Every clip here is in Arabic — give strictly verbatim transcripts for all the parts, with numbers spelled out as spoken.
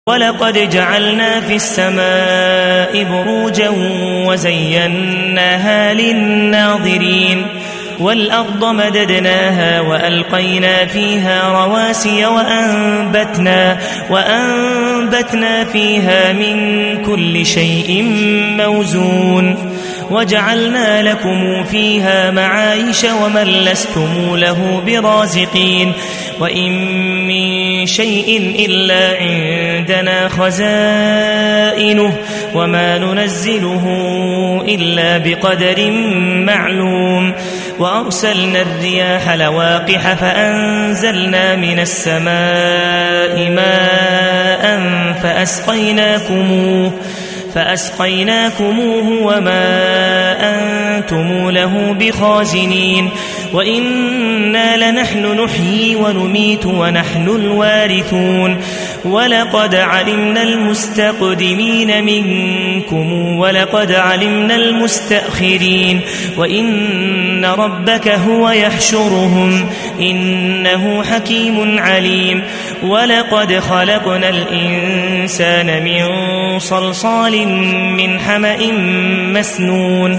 ولقد جعلنا في السماء بروجا وزيناها للناظرين والأرض مددناها وألقينا فيها رواسي وأنبتنا, وأنبتنا فيها من كل شيء موزون وجعلنا لكم فيها معايش ومن لستم له برازقين وإن من شيء إلا عندنا خزائنه وما ننزله إلا بقدر معلوم وأرسلنا الرياح لواقح فأنزلنا من السماء ماء فأسقيناكموه فأسقيناكموه وما أنتم له بخازنين وإنا لنحن نحيي ونميت ونحن الوارثون ولقد علمنا المستقدمين منكم ولقد علمنا المستأخرين وإن ربك هو يحشرهم إنه حكيم عليم ولقد خلقنا الإنسان من صلصال من حمأ مسنون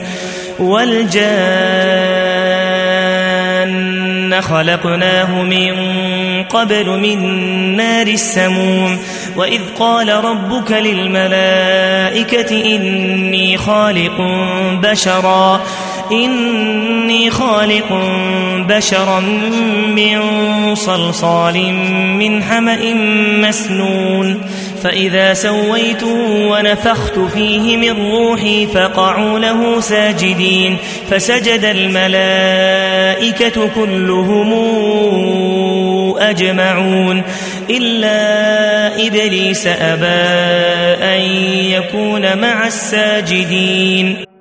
والجان خلقناه من قبل من نار السموم وإذ قال ربك للملائكة إني خالق بشرا إني خالق بشرا من صلصال من حمأ مسنون فإذا سويت ونفخت فيه من روحي فقعوا له ساجدين فسجد الملائكة كلهم أجمعون إلا إبليس أبى أن يكون مع الساجدين.